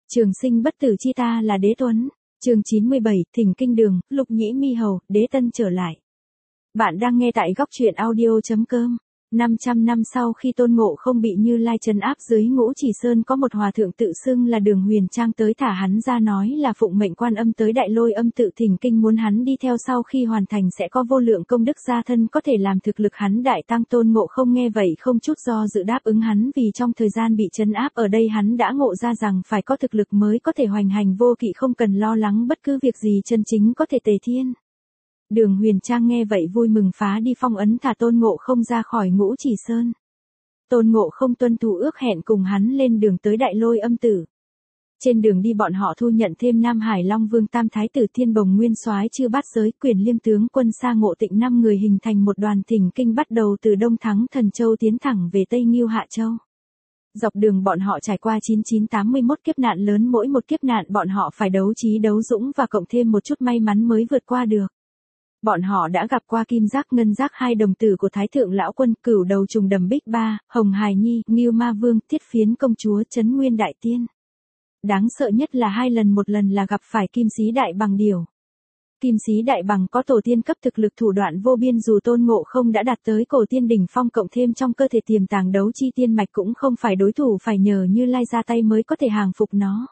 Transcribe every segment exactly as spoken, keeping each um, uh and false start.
Trường sinh bất tử chi ta là đế tuấn. Chương chín mươi bảy, Thỉnh kinh đường, Lục Nhĩ Mi Hầu, Đế Tân trở lại. Bạn đang nghe tại góc truyện audio chấm com. năm trăm năm sau khi Tôn Ngộ Không bị Như Lai trấn áp dưới Ngũ Chỉ Sơn, có một hòa thượng tự xưng là Đường Huyền Trang tới thả hắn ra, nói là phụng mệnh Quan Âm tới Đại Lôi Âm tự thỉnh kinh, muốn hắn đi theo, sau khi hoàn thành sẽ có vô lượng công đức gia thân, có thể làm thực lực hắn đại tăng. Tôn Ngộ Không nghe vậy không chút do dự đáp ứng hắn, vì trong thời gian bị trấn áp ở đây hắn đã ngộ ra rằng phải có thực lực mới có thể hoành hành vô kỵ, không cần lo lắng bất cứ việc gì, chân chính có thể tề thiên. Đường Huyền Trang nghe vậy vui mừng, phá đi phong ấn, thả Tôn Ngộ Không ra khỏi Ngũ Chỉ Sơn. Tôn Ngộ Không tuân thủ ước hẹn cùng hắn lên đường tới Đại Lôi Âm tự. Trên đường đi bọn họ thu nhận thêm Nam Hải Long Vương, Tam Thái tử, Thiên Bồng Nguyên Soái, Chư Bát Giới, Quyền Liêm tướng quân Sa Ngộ Tịnh, năm người hình thành một đoàn thỉnh kinh, bắt đầu từ Đông Thắng Thần Châu tiến thẳng về Tây Ngưu Hạ Châu. Dọc đường bọn họ trải qua chín chín tám mươi mốt kiếp nạn lớn, mỗi một kiếp nạn bọn họ phải đấu trí đấu dũng và cộng thêm một chút may mắn mới vượt qua được. Bọn họ đã gặp qua Kim Giác, Ngân Giác, hai đồng tử của Thái Thượng Lão Quân, Cửu Đầu Trùng Đầm Bích Ba, Hồng Hài Nhi, Ngưu Ma Vương, Thiết Phiến Công Chúa, Trấn Nguyên Đại Tiên. Đáng sợ nhất là hai lần, một lần là gặp phải Kim Sĩ Đại Bằng Điểu. Kim Sĩ Đại Bằng có tổ tiên cấp, thực lực thủ đoạn vô biên, dù Tôn Ngộ Không đã đạt tới cổ tiên đỉnh phong, cộng thêm trong cơ thể tiềm tàng đấu chi tiên mạch, cũng không phải đối thủ, phải nhờ Như Lai ra tay mới có thể hàng phục nó.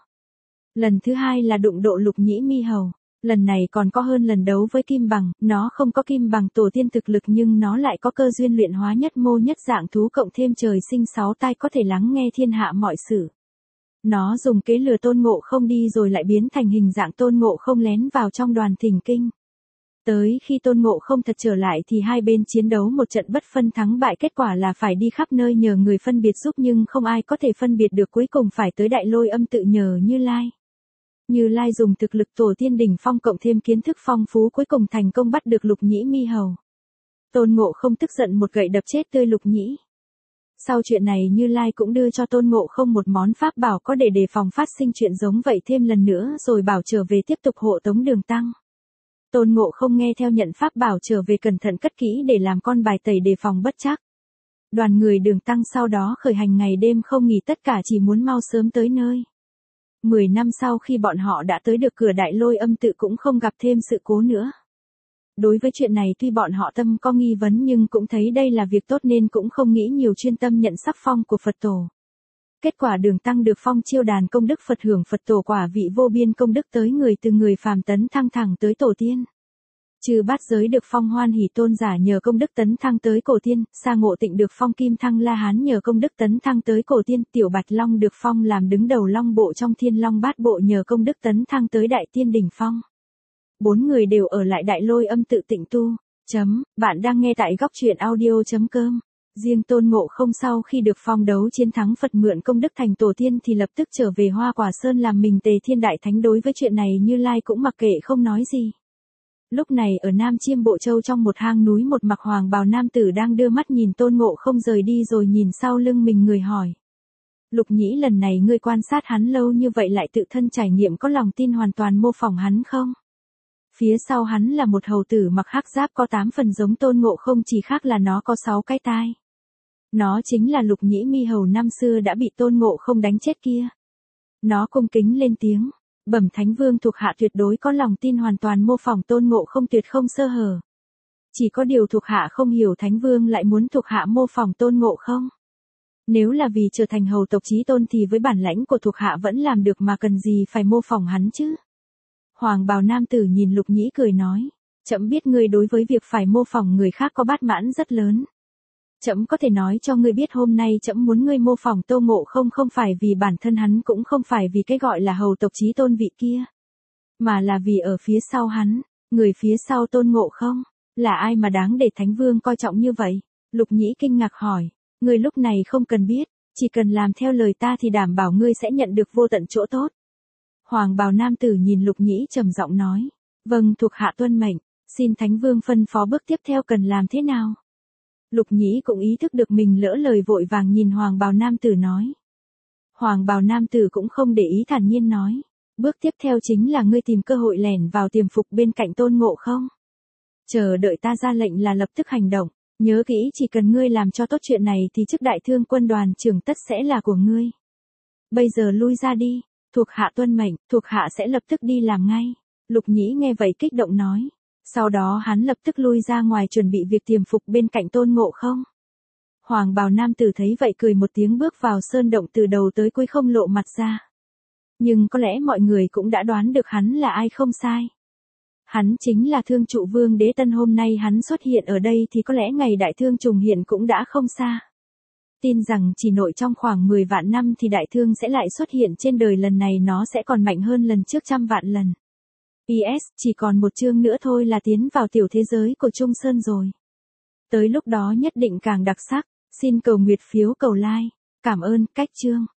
Lần thứ hai là đụng độ Lục Nhĩ Mi Hầu. Lần này còn có hơn lần đấu với Kim Bằng, nó không có Kim Bằng tổ tiên thực lực, nhưng nó lại có cơ duyên luyện hóa nhất mô nhất dạng thú, cộng thêm trời sinh sáu tai, có thể lắng nghe thiên hạ mọi sự. Nó dùng kế lừa Tôn Ngộ Không đi rồi lại biến thành hình dạng Tôn Ngộ Không lén vào trong đoàn thỉnh kinh. Tới khi Tôn Ngộ Không thật trở lại thì hai bên chiến đấu một trận bất phân thắng bại, kết quả là phải đi khắp nơi nhờ người phân biệt giúp, nhưng không ai có thể phân biệt được, cuối cùng phải tới Đại Lôi Âm tự nhờ Như Lai. Như Lai dùng thực lực tổ tiên đỉnh phong cộng thêm kiến thức phong phú, cuối cùng thành công bắt được Lục Nhĩ Mi Hầu. Tôn Ngộ Không tức giận một gậy đập chết tươi Lục Nhĩ. Sau chuyện này Như Lai cũng đưa cho Tôn Ngộ Không một món pháp bảo có để đề phòng phát sinh chuyện giống vậy thêm lần nữa, rồi bảo trở về tiếp tục hộ tống Đường Tăng. Tôn Ngộ Không nghe theo, nhận pháp bảo trở về, cẩn thận cất kỹ để làm con bài tẩy đề phòng bất trắc. Đoàn người Đường Tăng sau đó khởi hành ngày đêm không nghỉ, tất cả chỉ muốn mau sớm tới nơi. Mười năm sau khi bọn họ đã tới được cửa Đại Lôi Âm tự cũng không gặp thêm sự cố nữa. Đối với chuyện này tuy bọn họ tâm có nghi vấn nhưng cũng thấy đây là việc tốt nên cũng không nghĩ nhiều, chuyên tâm nhận sắc phong của Phật tổ. Kết quả Đường Tăng được phong chiêu đàn công đức Phật, hưởng Phật tổ quả vị vô biên công đức, tới người từ người phàm tấn thăng thẳng tới tổ tiên. Chư Bát Giới được phong Hoan Hỷ Tôn giả nhờ công đức tấn thăng tới cổ tiên, Sa Ngộ Tịnh được phong Kim Thăng La Hán nhờ công đức tấn thăng tới cổ tiên, Tiểu Bạch Long được phong làm đứng đầu Long bộ trong Thiên Long Bát bộ nhờ công đức tấn thăng tới đại tiên đỉnh phong. Bốn người đều ở lại Đại Lôi Âm tự tịnh tu. Chấm, bạn đang nghe tại góc truyện audio chấm com. Riêng Tôn Ngộ Không sau khi được phong đấu chiến thắng Phật, mượn công đức thành tổ tiên thì lập tức trở về Hoa Quả Sơn làm mình tề thiên đại thánh. Đối với chuyện này Như Lai cũng mặc kệ không nói gì. Lúc này ở Nam Chiêm Bộ Châu, trong một hang núi, một mặc hoàng bào nam tử đang đưa mắt nhìn Tôn Ngộ Không rời đi, rồi nhìn sau lưng mình người hỏi. Lục Nhĩ, lần này ngươi quan sát hắn lâu như vậy lại tự thân trải nghiệm, có lòng tin hoàn toàn mô phỏng hắn không? Phía sau hắn là một hầu tử mặc hắc giáp, có tám phần giống Tôn Ngộ Không, chỉ khác là nó có sáu cái tai. Nó chính là Lục Nhĩ Mi Hầu năm xưa đã bị Tôn Ngộ Không đánh chết kia. Nó cung kính lên tiếng. Bẩm Thánh Vương, thuộc hạ tuyệt đối có lòng tin hoàn toàn mô phỏng Tôn Ngộ Không, tuyệt không sơ hở. Chỉ có điều thuộc hạ không hiểu Thánh Vương lại muốn thuộc hạ mô phỏng Tôn Ngộ Không. Nếu là vì trở thành hầu tộc chí tôn thì với bản lãnh của thuộc hạ vẫn làm được, mà cần gì phải mô phỏng hắn chứ? Hoàng bào nam tử nhìn Lục Nhĩ cười nói. Trẫm biết ngươi đối với việc phải mô phỏng người khác có bát mãn rất lớn. Trẫm có thể nói cho ngươi biết, hôm nay trẫm muốn ngươi mô phỏng Tôn Ngộ Không không phải vì bản thân hắn, cũng không phải vì cái gọi là hầu tộc chí tôn vị kia, mà là vì ở phía sau hắn, người phía sau Tôn Ngộ Không, là ai mà đáng để Thánh Vương coi trọng như vậy? Lục Nhĩ kinh ngạc hỏi. Ngươi lúc này không cần biết, chỉ cần làm theo lời ta thì đảm bảo ngươi sẽ nhận được vô tận chỗ tốt. Hoàng bào nam tử nhìn Lục Nhĩ trầm giọng nói. Vâng, thuộc hạ tuân mệnh, xin Thánh Vương phân phó bước tiếp theo cần làm thế nào? Lục Nhĩ cũng ý thức được mình lỡ lời, vội vàng nhìn Hoàng bào nam tử nói. Hoàng bào nam tử cũng không để ý, thản nhiên nói. Bước tiếp theo chính là ngươi tìm cơ hội lẻn vào tiềm phục bên cạnh Tôn Ngộ Không. Chờ đợi ta ra lệnh là lập tức hành động. Nhớ kỹ, chỉ cần ngươi làm cho tốt chuyện này thì chức đại thương quân đoàn trưởng tất sẽ là của ngươi. Bây giờ lui ra đi. Thuộc hạ tuân mệnh, thuộc hạ sẽ lập tức đi làm ngay. Lục Nhĩ nghe vậy kích động nói. Sau đó hắn lập tức lui ra ngoài chuẩn bị việc tiềm phục bên cạnh Tôn Ngộ Không. Hoàng bào nam tử thấy vậy cười một tiếng bước vào sơn động từ đầu tới cuối không lộ mặt ra. Nhưng có lẽ mọi người cũng đã đoán được hắn là ai không sai. Hắn chính là Thương Trụ Vương Đế Tân, hôm nay hắn xuất hiện ở đây thì có lẽ ngày đại thương trùng hiện cũng đã không xa. Tin rằng chỉ nội trong khoảng mười vạn năm thì đại thương sẽ lại xuất hiện trên đời, lần này nó sẽ còn mạnh hơn lần trước trăm vạn lần. pê ét chỉ còn một chương nữa thôi là tiến vào tiểu thế giới của Trung Sơn rồi. Tới lúc đó nhất định càng đặc sắc, xin cầu nguyệt phiếu cầu like. Cảm ơn, cách chương.